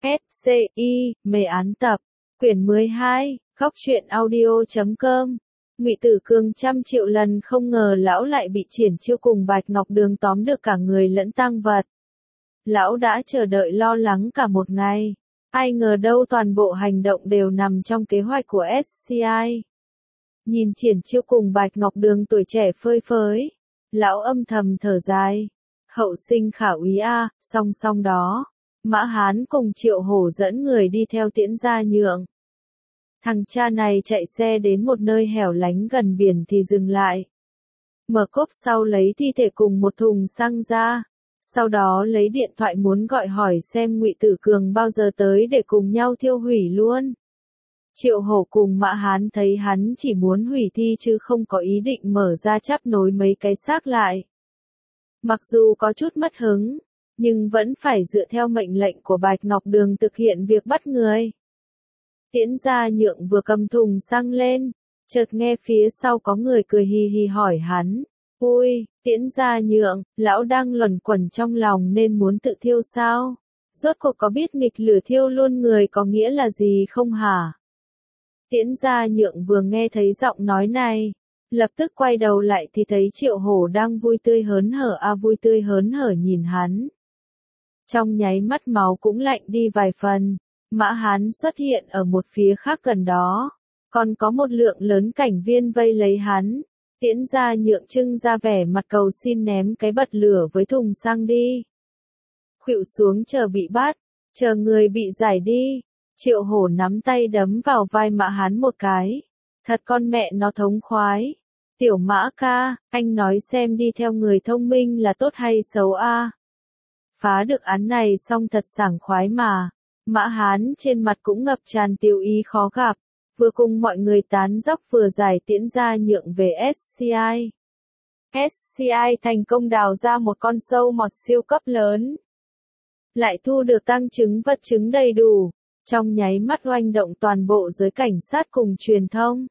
SCI, mê án tập, quyển 12, góc truyện audio.com. Ngụy Tử Cường trăm triệu lần không ngờ lão lại bị Triển Chiêu cùng Bạch Ngọc Đường tóm được cả người lẫn tang vật. Lão đã chờ đợi lo lắng cả một ngày. Ai ngờ đâu toàn bộ hành động đều nằm trong kế hoạch của SCI. Nhìn Triển Chiêu cùng Bạch Ngọc Đường tuổi trẻ phơi phới, lão âm thầm thở dài. Hậu sinh khả úy a, song song đó, Mã Hán cùng Triệu Hổ dẫn người đi theo Tiễn Gia Nhượng. Thằng cha này chạy xe đến một nơi hẻo lánh gần biển thì dừng lại. Mở cốp sau lấy thi thể cùng một thùng xăng ra. Sau đó lấy điện thoại muốn gọi hỏi xem Ngụy Tử Cường bao giờ tới để cùng nhau thiêu hủy luôn. Triệu Hổ cùng Mã Hán thấy hắn chỉ muốn hủy thi chứ không có ý định mở ra chắp nối mấy cái xác lại. Mặc dù có chút mất hứng, nhưng vẫn phải dựa theo mệnh lệnh của Bạch Ngọc Đường thực hiện việc bắt người. Tiễn Gia Nhượng vừa cầm thùng xăng lên, chợt nghe phía sau có người cười hì hì hỏi hắn. Ui, Tiễn Gia Nhượng, lão đang luẩn quẩn trong lòng nên muốn tự thiêu sao? Rốt cuộc có biết nghịch lửa thiêu luôn người có nghĩa là gì không hả? Tiễn Gia Nhượng vừa nghe thấy giọng nói này, lập tức quay đầu lại thì thấy Triệu Hổ đang vui tươi hớn hở vui tươi hớn hở nhìn hắn. Trong nháy mắt máu cũng lạnh đi vài phần, Mã Hán xuất hiện ở một phía khác gần đó, còn có một lượng lớn cảnh viên vây lấy hắn. Tiễn Gia Nhượng trưng ra vẻ mặt cầu xin ném cái bật lửa với thùng xăng đi. Khuỵu xuống chờ bị bắt, chờ người bị giải đi. Triệu Hổ nắm tay đấm vào vai Mã Hán một cái. Thật con mẹ nó thống khoái. Tiểu Mã ca, anh nói xem đi theo người thông minh là tốt hay xấu a? Phá được án này xong thật sảng khoái mà. Mã Hán trên mặt cũng ngập tràn tiêu ý khó gặp, vừa cùng mọi người tán dóc vừa giải Tiễn Gia Nhượng về SCI. SCI thành công đào ra một con sâu mọt siêu cấp lớn. Lại thu được tang chứng vật chứng đầy đủ, trong nháy mắt oanh động toàn bộ giới cảnh sát cùng truyền thông.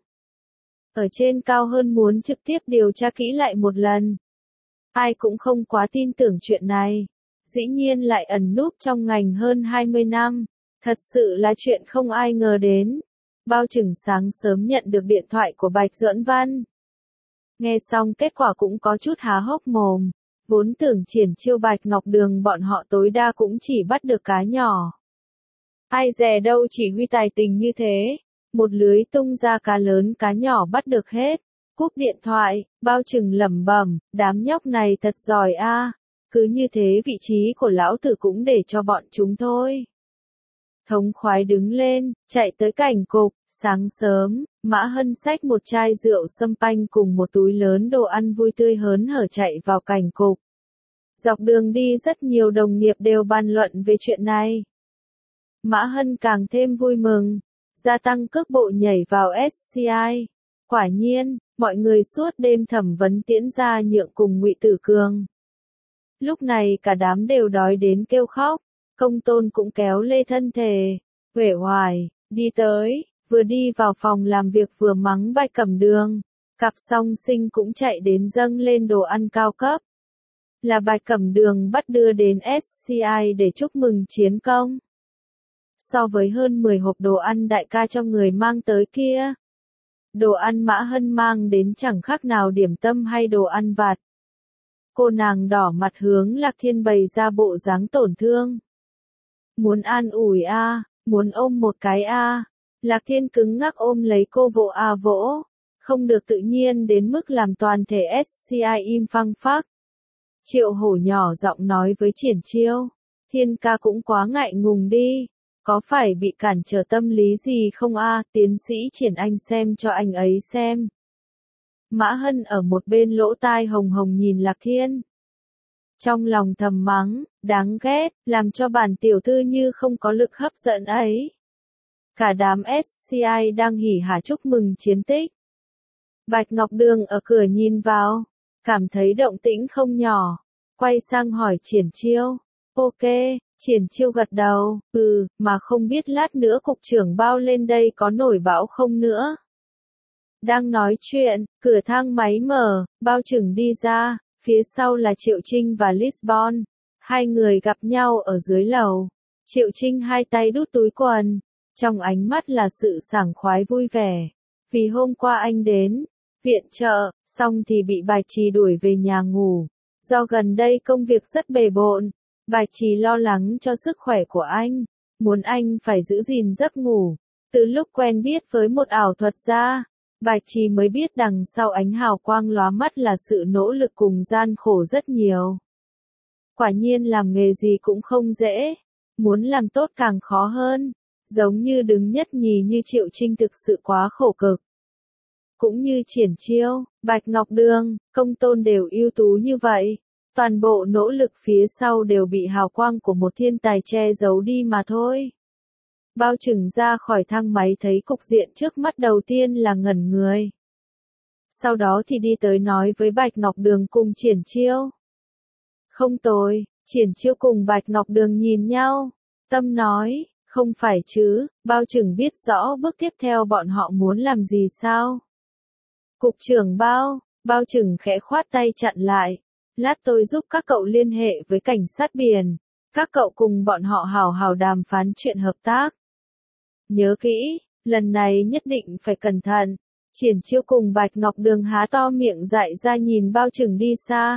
Ở trên cao hơn muốn trực tiếp điều tra kỹ lại một lần. Ai cũng không quá tin tưởng chuyện này. Dĩ nhiên lại ẩn núp trong ngành hơn 20 năm. Thật sự là chuyện không ai ngờ đến. Bao chừng sáng sớm nhận được điện thoại của Bạch Duẫn Văn. Nghe xong kết quả cũng có chút há hốc mồm. Vốn tưởng Triển Chiêu Bạch Ngọc Đường bọn họ tối đa cũng chỉ bắt được cá nhỏ. Ai dè đâu chỉ huy tài tình như thế. Một lưới tung ra cá lớn cá nhỏ bắt được hết. Cúp điện thoại, bao chừng lẩm bẩm, đám nhóc này thật giỏi a. Cứ như thế vị trí của lão tử cũng để cho bọn chúng thôi. Thống khoái đứng lên, chạy tới cảnh cục. Sáng sớm, Mã Hân xách một chai rượu sâm panh cùng một túi lớn đồ ăn vui tươi hớn hở chạy vào cảnh cục. Dọc đường đi rất nhiều đồng nghiệp đều bàn luận về chuyện này. Mã Hân càng thêm vui mừng, gia tăng cước bộ nhảy vào SCI. Quả nhiên, mọi người suốt đêm thẩm vấn Tiễn Gia Nhượng cùng Ngụy Tử Cường. Lúc này cả đám đều đói đến kêu khóc, Công Tôn cũng kéo lê thân thể, uể oải, đi tới, vừa đi vào phòng làm việc vừa mắng Bạch Cẩm Đường. Cặp song sinh cũng chạy đến dâng lên đồ ăn cao cấp. Là Bạch Cẩm Đường bắt đưa đến SCI để chúc mừng chiến công. So với hơn 10 hộp đồ ăn đại ca cho người mang tới kia, đồ ăn Mã Hân mang đến chẳng khác nào điểm tâm hay đồ ăn vặt. Cô nàng đỏ mặt hướng Lạc Thiên bày ra bộ dáng tổn thương. Muốn an ủi a, muốn ôm một cái a. Lạc Thiên cứng ngắc ôm lấy cô vỗ vỗ. Không được tự nhiên đến mức làm toàn thể SCI im phăng phắc. Triệu Hổ nhỏ giọng nói với Triển Chiêu. Thiên ca cũng quá ngại ngùng đi. Có phải bị cản trở tâm lý gì không a? Tiến sĩ Triển anh xem cho anh ấy xem. Mã Hân ở một bên lỗ tai hồng hồng nhìn Lạc Thiên. Trong lòng thầm mắng, đáng ghét, làm cho bản tiểu thư như không có lực hấp dẫn ấy. Cả đám SCI đang hỉ hả chúc mừng chiến tích. Bạch Ngọc Đường ở cửa nhìn vào, cảm thấy động tĩnh không nhỏ, quay sang hỏi Triển Chiêu. Ok, Triển Chiêu gật đầu, mà không biết lát nữa cục trưởng bao lên đây có nổi bão không nữa. Đang nói chuyện, cửa thang máy mở, bao chừng đi ra, phía sau là Triệu Trinh và Lisbon. Hai người gặp nhau ở dưới lầu. Triệu Trinh hai tay đút túi quần, trong ánh mắt là sự sảng khoái vui vẻ. Vì hôm qua anh đến viện trợ, xong thì bị Bạch Trì đuổi về nhà ngủ. Do gần đây công việc rất bề bộn, Bạch Trì lo lắng cho sức khỏe của anh, muốn anh phải giữ gìn giấc ngủ. Từ lúc quen biết với một ảo thuật gia, Bạch Trì mới biết đằng sau ánh hào quang lóa mắt là sự nỗ lực cùng gian khổ rất nhiều. Quả nhiên làm nghề gì cũng không dễ, muốn làm tốt càng khó hơn, giống như đứng nhất nhì như Triệu Trinh thực sự quá khổ cực. Cũng như Triển Chiêu, Bạch Ngọc Đường, Công Tôn đều ưu tú như vậy, toàn bộ nỗ lực phía sau đều bị hào quang của một thiên tài che giấu đi mà thôi. Bao Trừng ra khỏi thang máy thấy cục diện trước mắt đầu tiên là ngẩn người. Sau đó thì đi tới nói với Bạch Ngọc Đường cùng Triển Chiêu. Không tồi, Triển Chiêu cùng Bạch Ngọc Đường nhìn nhau. Tâm nói, không phải chứ, Bao Trừng biết rõ bước tiếp theo bọn họ muốn làm gì sao? Cục trưởng Bao Trừng khẽ khoát tay chặn lại. Lát tôi giúp các cậu liên hệ với cảnh sát biển. Các cậu cùng bọn họ hào hào đàm phán chuyện hợp tác. Nhớ kỹ, lần này nhất định phải cẩn thận. Triển Chiêu cùng Bạch Ngọc Đường há to miệng dại ra nhìn Bao Trừng đi xa.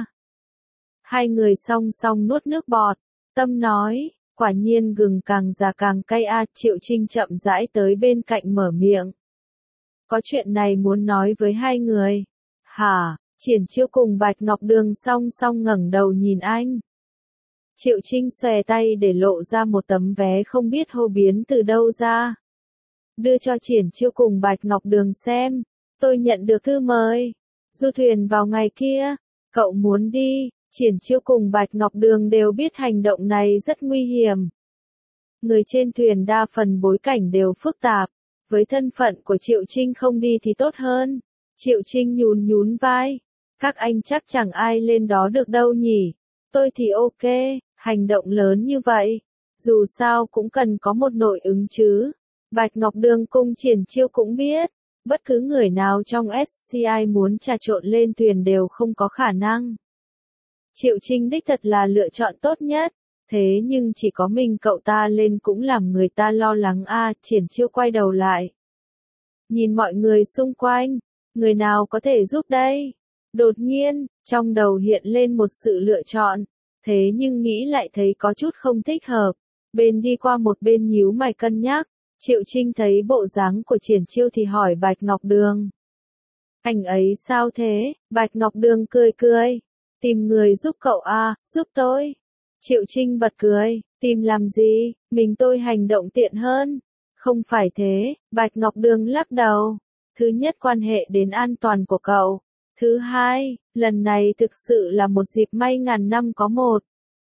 Hai người song song nuốt nước bọt. Tâm nói, quả nhiên gừng càng già càng cay a. Triệu Trinh chậm rãi tới bên cạnh mở miệng. Có chuyện này muốn nói với hai người. Hả? Triển Chiêu cùng Bạch Ngọc Đường song song ngẩng đầu nhìn anh. Triệu Trinh xòe tay để lộ ra một tấm vé không biết hô biến từ đâu ra. Đưa cho Triển Chiêu cùng Bạch Ngọc Đường xem. Tôi nhận được thư mời. Du thuyền vào ngày kia. Cậu muốn đi. Triển Chiêu cùng Bạch Ngọc Đường đều biết hành động này rất nguy hiểm. Người trên thuyền đa phần bối cảnh đều phức tạp. Với thân phận của Triệu Trinh không đi thì tốt hơn. Triệu Trinh nhún vai. Các anh chắc chẳng ai lên đó được đâu nhỉ. Tôi thì ok, hành động lớn như vậy. Dù sao cũng cần có một nội ứng chứ. Bạch Ngọc Đường cùng Triển Chiêu cũng biết. Bất cứ người nào trong SCI muốn trà trộn lên thuyền đều không có khả năng. Triệu Trinh đích thật là lựa chọn tốt nhất. Thế nhưng chỉ có mình cậu ta lên cũng làm người ta lo lắng a. Triển Chiêu quay đầu lại. Nhìn mọi người xung quanh. Người nào có thể giúp đây? Đột nhiên, trong đầu hiện lên một sự lựa chọn. Thế nhưng nghĩ lại thấy có chút không thích hợp. Bên đi qua một bên nhíu mày cân nhắc. Triệu Trinh thấy bộ dáng của Triển Chiêu thì hỏi Bạch Ngọc Đường. Anh ấy sao thế? Bạch Ngọc Đường cười. Tìm người giúp cậu à, giúp tôi. Triệu Trinh bật cười, tìm làm gì, mình tôi hành động tiện hơn. Không phải thế, Bạch Ngọc Đường lắc đầu. Thứ nhất quan hệ đến an toàn của cậu. Thứ hai, lần này thực sự là một dịp may ngàn năm có một.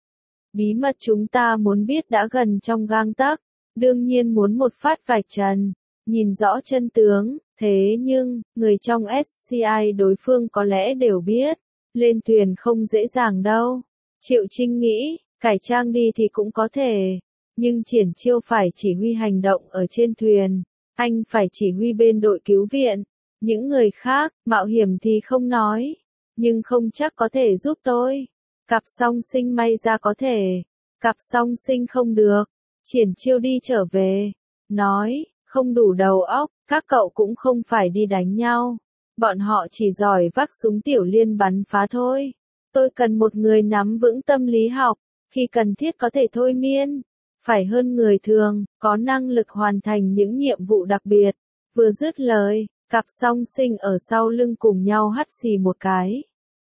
Bí mật chúng ta muốn biết đã gần trong gang tấc, đương nhiên muốn một phát vạch trần, nhìn rõ chân tướng, thế nhưng, người trong SCI đối phương có lẽ đều biết, lên thuyền không dễ dàng đâu. Triệu Trinh nghĩ, cải trang đi thì cũng có thể, nhưng Triển Chiêu phải chỉ huy hành động ở trên thuyền, anh phải chỉ huy bên đội cứu viện. Những người khác, mạo hiểm thì không nói, nhưng không chắc có thể giúp tôi. Cặp song sinh may ra có thể, cặp song sinh không được. Triển Chiêu đi trở về, nói, không đủ đầu óc, các cậu cũng không phải đi đánh nhau. Bọn họ chỉ giỏi vác súng tiểu liên bắn phá thôi. Tôi cần một người nắm vững tâm lý học, khi cần thiết có thể thôi miên. Phải hơn người thường, có năng lực hoàn thành những nhiệm vụ đặc biệt. Vừa dứt lời. Cặp song sinh ở sau lưng cùng nhau hắt xì một cái.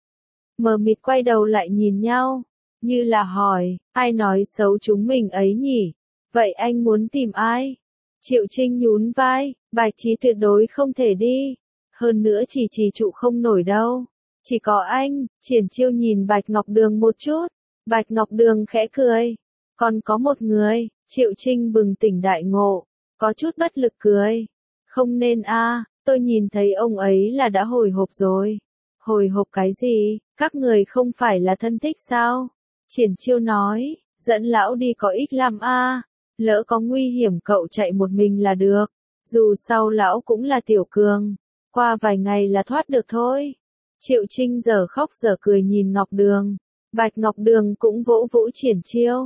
Mờ mịt quay đầu lại nhìn nhau, như là hỏi, ai nói xấu chúng mình ấy nhỉ? Vậy anh muốn tìm ai? Triệu Trinh nhún vai, Bạch Trí tuyệt đối không thể đi. Hơn nữa chỉ trụ không nổi đâu. Chỉ có anh. Triển Chiêu nhìn Bạch Ngọc Đường một chút. Bạch Ngọc Đường khẽ cười. Còn có một người. Triệu Trinh bừng tỉnh đại ngộ. Có chút bất lực cười. Không nên a. Tôi nhìn thấy ông ấy là đã hồi hộp rồi. Hồi hộp cái gì? Các người không phải là thân thích sao? Triển Chiêu nói, dẫn lão đi có ích lắm a. Lỡ có nguy hiểm cậu chạy một mình là được. Dù sau lão cũng là tiểu cường. Qua vài ngày là thoát được thôi. Triệu Trinh giờ khóc giờ cười nhìn Ngọc Đường. Bạch Ngọc Đường cũng vỗ vỗ Triển Chiêu.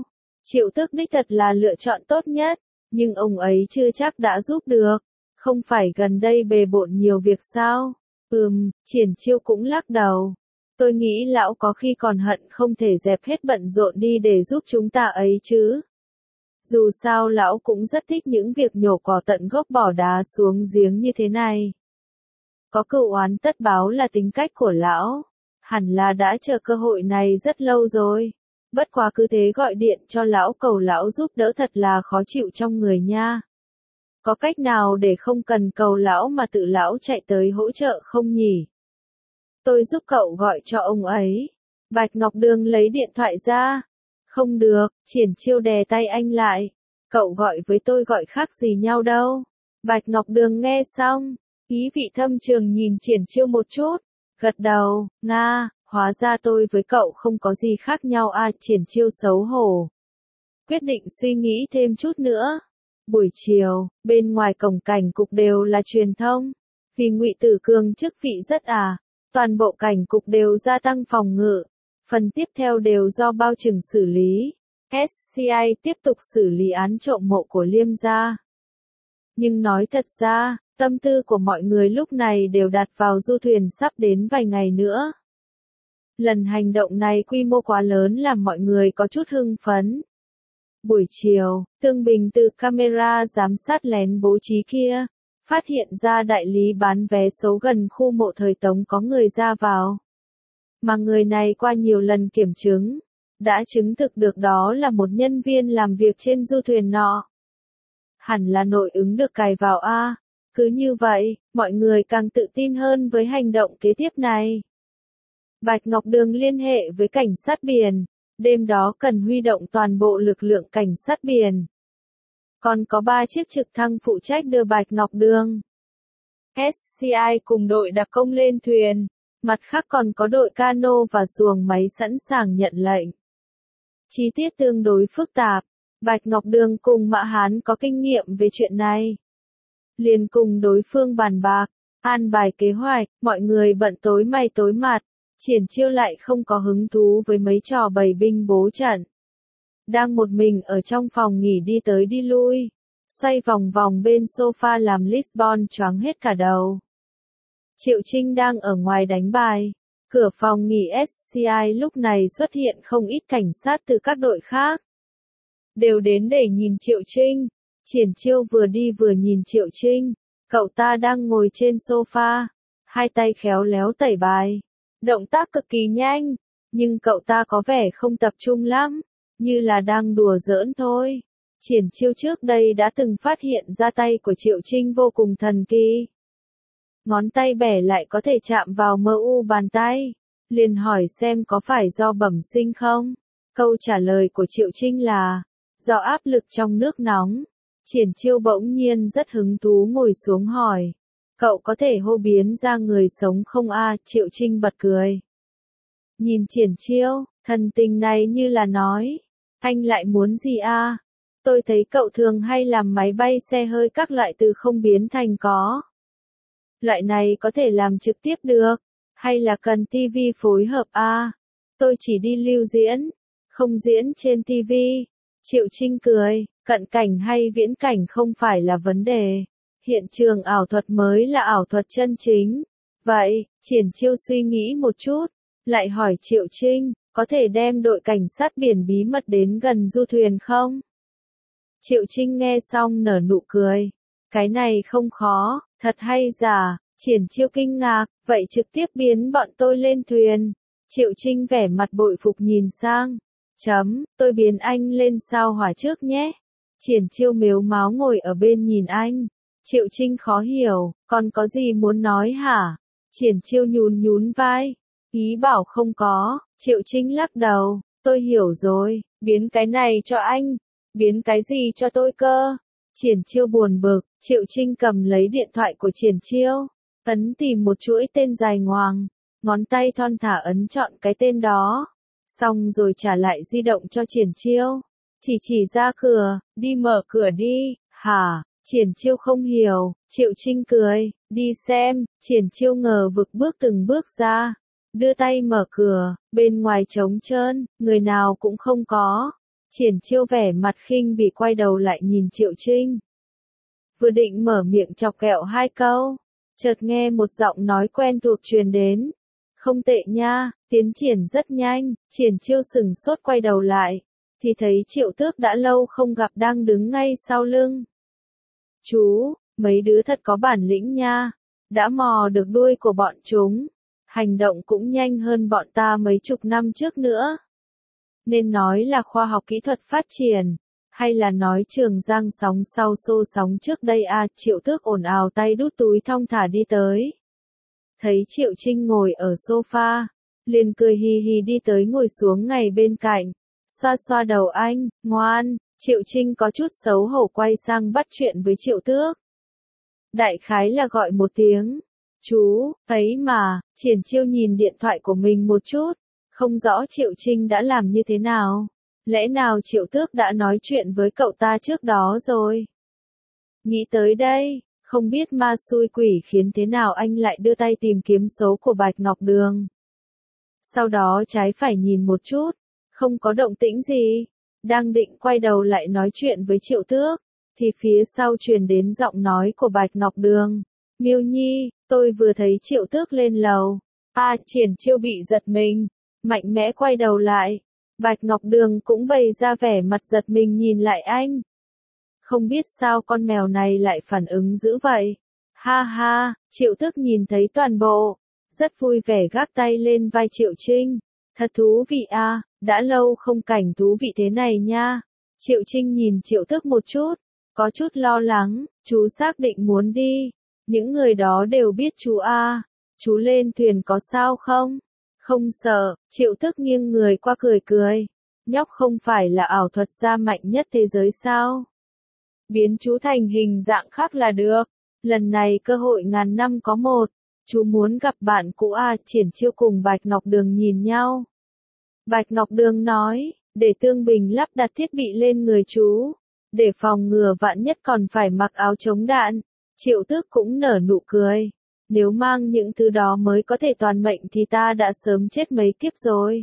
Triệu Tước đích thật là lựa chọn tốt nhất, nhưng ông ấy chưa chắc đã giúp được. Không phải gần đây bề bộn nhiều việc sao? Triển Chiêu cũng lắc đầu. Tôi nghĩ lão có khi còn hận không thể dẹp hết bận rộn đi để giúp chúng ta ấy chứ. Dù sao lão cũng rất thích những việc nhổ cỏ tận gốc bỏ đá xuống giếng như thế này. Có cửu oán tất báo là tính cách của lão. Hẳn là đã chờ cơ hội này rất lâu rồi. Bất quá cứ thế gọi điện cho lão cầu lão giúp đỡ thật là khó chịu trong người nha. Có cách nào để không cần cầu lão mà tự lão chạy tới hỗ trợ không nhỉ? Tôi giúp cậu gọi cho ông ấy. Bạch Ngọc Đường lấy điện thoại ra. Không được, Triển Chiêu đè tay anh lại. Cậu gọi với tôi gọi khác gì nhau đâu. Bạch Ngọc Đường nghe xong, ý vị thâm trường nhìn Triển Chiêu một chút, gật đầu, Nga, hóa ra tôi với cậu không có gì khác nhau à. Triển Chiêu xấu hổ. Quyết định suy nghĩ thêm chút nữa. Buổi chiều, bên ngoài cổng cảnh cục đều là truyền thông. Vì Ngụy Tử Cường chức vị rất toàn bộ cảnh cục đều gia tăng phòng ngự. Phần tiếp theo đều do bao trừng xử lý. SCI tiếp tục xử lý án trộm mộ của Liêm gia. Nhưng nói thật ra, tâm tư của mọi người lúc này đều đặt vào du thuyền sắp đến vài ngày nữa. Lần hành động này quy mô quá lớn làm mọi người có chút hưng phấn. Buổi chiều, Tương Bình từ camera giám sát lén bố trí kia, phát hiện ra đại lý bán vé số gần khu mộ thời Tống có người ra vào. Mà người này qua nhiều lần kiểm chứng, đã chứng thực được đó là một nhân viên làm việc trên du thuyền nọ. Hẳn là nội ứng được cài vào a. Cứ như vậy, mọi người càng tự tin hơn với hành động kế tiếp này. Bạch Ngọc Đường liên hệ với cảnh sát biển, đêm đó cần huy động toàn bộ lực lượng cảnh sát biển. Còn có 3 chiếc trực thăng phụ trách đưa Bạch Ngọc Đường, SCI cùng đội đặc công lên thuyền, mặt khác còn có đội cano và xuồng máy sẵn sàng nhận lệnh. Chi tiết tương đối phức tạp, Bạch Ngọc Đường cùng Mã Hán có kinh nghiệm về chuyện này. Liền cùng đối phương bàn bạc, an bài kế hoạch, mọi người bận tối mày tối mặt, Triển Chiêu lại không có hứng thú với mấy trò bày binh bố trận. Đang một mình ở trong phòng nghỉ đi tới đi lui, xoay vòng vòng bên sofa làm Lisbon choáng hết cả đầu. Triệu Trinh đang ở ngoài đánh bài, cửa phòng nghỉ SCI lúc này xuất hiện không ít cảnh sát từ các đội khác. Đều đến để nhìn Triệu Trinh. Triển Chiêu vừa đi vừa nhìn Triệu Trinh, cậu ta đang ngồi trên sofa, hai tay khéo léo tẩy bài. Động tác cực kỳ nhanh, nhưng cậu ta có vẻ không tập trung lắm, như là đang đùa giỡn thôi. Triển Chiêu trước đây đã từng phát hiện ra tay của Triệu Trinh vô cùng thần kỳ. Ngón tay bẻ lại có thể chạm vào mu bàn tay. Liền hỏi xem có phải do bẩm sinh không? Câu trả lời của Triệu Trinh là, do áp lực trong nước nóng. Triển Chiêu bỗng nhiên rất hứng thú ngồi xuống hỏi, cậu có thể hô biến ra người sống không a? Triệu Trinh bật cười. Nhìn Triển Chiêu, thần tình này như là nói, anh lại muốn gì a? Tôi thấy cậu thường hay làm máy bay xe hơi các loại từ không biến thành có. Loại này có thể làm trực tiếp được, hay là cần TV phối hợp a? Tôi chỉ đi lưu diễn, không diễn trên TV. Triệu Trinh cười, cận cảnh hay viễn cảnh không phải là vấn đề. Hiện trường ảo thuật mới là ảo thuật chân chính. Vậy, Triển Chiêu suy nghĩ một chút, lại hỏi Triệu Trinh, có thể đem đội cảnh sát biển bí mật đến gần du thuyền không? Triệu Trinh nghe xong nở nụ cười. Cái này không khó, thật hay giả? Triển Chiêu kinh ngạc, vậy trực tiếp biến bọn tôi lên thuyền. Triệu Trinh vẻ mặt bội phục nhìn sang. Tôi biến anh lên sao hỏa trước nhé. Triển Chiêu mếu máo ngồi ở bên nhìn anh. Triệu Trinh khó hiểu, còn có gì muốn nói hả? Triển Chiêu nhún nhún vai. Ý bảo không có. Triệu Trinh lắc đầu, tôi hiểu rồi, biến cái này cho anh. Biến cái gì cho tôi cơ? Triển Chiêu buồn bực. Triệu Trinh cầm lấy điện thoại của Triển Chiêu, ấn tìm một chuỗi tên dài ngoằng, ngón tay thon thả ấn chọn cái tên đó. Xong rồi trả lại di động cho Triển Chiêu. Chỉ ra cửa, đi mở cửa đi, hả? Triển Chiêu không hiểu. Triệu Trinh cười, đi xem. Triển Chiêu ngờ vực bước từng bước ra, đưa tay mở cửa, bên ngoài trống trơn, người nào cũng không có. Triển Chiêu vẻ mặt khinh bỉ quay đầu lại nhìn Triệu Trinh. Vừa định mở miệng chọc ghẹo hai câu, chợt nghe một giọng nói quen thuộc truyền đến. Không tệ nha, tiến triển rất nhanh. Triển Chiêu sừng sốt quay đầu lại, thì thấy Triệu Tước đã lâu không gặp đang đứng ngay sau lưng. Chú, mấy đứa thật có bản lĩnh nha, đã mò được đuôi của bọn chúng, hành động cũng nhanh hơn bọn ta mấy chục năm trước nữa. Nên nói là khoa học kỹ thuật phát triển, hay là nói Trường Giang sóng sau xô sóng trước đây à? Triệu Tước ồn ào tay đút túi thong thả đi tới. Thấy Triệu Trinh ngồi ở sofa, liền cười hì hì đi tới ngồi xuống ngay bên cạnh, xoa xoa đầu anh, ngoan. Triệu Trinh có chút xấu hổ quay sang bắt chuyện với Triệu Tước. Đại khái là gọi một tiếng, chú, ấy mà. Triển Chiêu nhìn điện thoại của mình một chút, không rõ Triệu Trinh đã làm như thế nào. Lẽ nào Triệu Tước đã nói chuyện với cậu ta trước đó rồi? Nghĩ tới đây, không biết ma xui quỷ khiến thế nào anh lại đưa tay tìm kiếm số của Bạch Ngọc Đường. Sau đó trái phải nhìn một chút, không có động tĩnh gì. Đang định quay đầu lại nói chuyện với Triệu Tước, thì phía sau truyền đến giọng nói của Bạch Ngọc Đường. Miêu Nhi, tôi vừa thấy Triệu Tước lên lầu. Triển Chiêu bị giật mình, mạnh mẽ quay đầu lại. Bạch Ngọc Đường cũng bày ra vẻ mặt giật mình nhìn lại anh. Không biết sao con mèo này lại phản ứng dữ vậy. Ha ha, Triệu Tước nhìn thấy toàn bộ, rất vui vẻ gác tay lên vai Triệu Trinh. Thật thú vị à, đã lâu không cảnh thú vị thế này nha. Triệu Trinh nhìn Triệu Tước một chút, có chút lo lắng. Chú xác định muốn đi, những người đó đều biết chú à. Chú lên thuyền có sao không? Không sợ. Triệu Tước nghiêng người qua cười cười. Nhóc không phải là ảo thuật gia mạnh nhất thế giới sao? Biến chú thành hình dạng khác là được. Lần này cơ hội ngàn năm có một. Chú muốn gặp bạn cũ à? Triển Chiêu cùng Bạch Ngọc Đường nhìn nhau. Bạch Ngọc Đường nói, để Tương Bình lắp đặt thiết bị lên người chú, để phòng ngừa vạn nhất còn phải mặc áo chống đạn. Triệu Tước cũng nở nụ cười. Nếu mang những thứ đó mới có thể toàn mệnh thì ta đã sớm chết mấy kiếp rồi.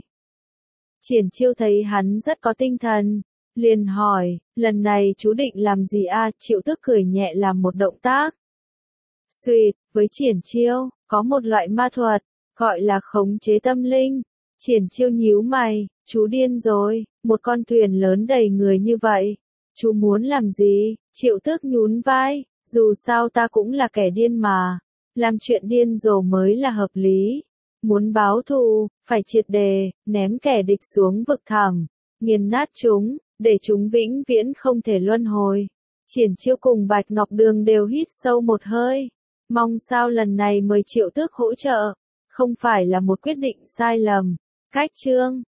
Triển Chiêu thấy hắn rất có tinh thần, liền hỏi, lần này chú định làm gì à? Triệu Tước cười nhẹ làm một động tác. Xuyệt, với Triển Chiêu, có một loại ma thuật, gọi là khống chế tâm linh. Triển Chiêu nhíu mày, chú điên rồi, một con thuyền lớn đầy người như vậy. Chú muốn làm gì? Triệu Tước nhún vai, dù sao ta cũng là kẻ điên mà. Làm chuyện điên rồ mới là hợp lý. Muốn báo thù, phải triệt đề, ném kẻ địch xuống vực thẳm, nghiền nát chúng, để chúng vĩnh viễn không thể luân hồi. Triển Chiêu cùng Bạch Ngọc Đường đều hít sâu một hơi. Mong sao lần này mời Triệu Tước hỗ trợ, không phải là một quyết định sai lầm. Cách chương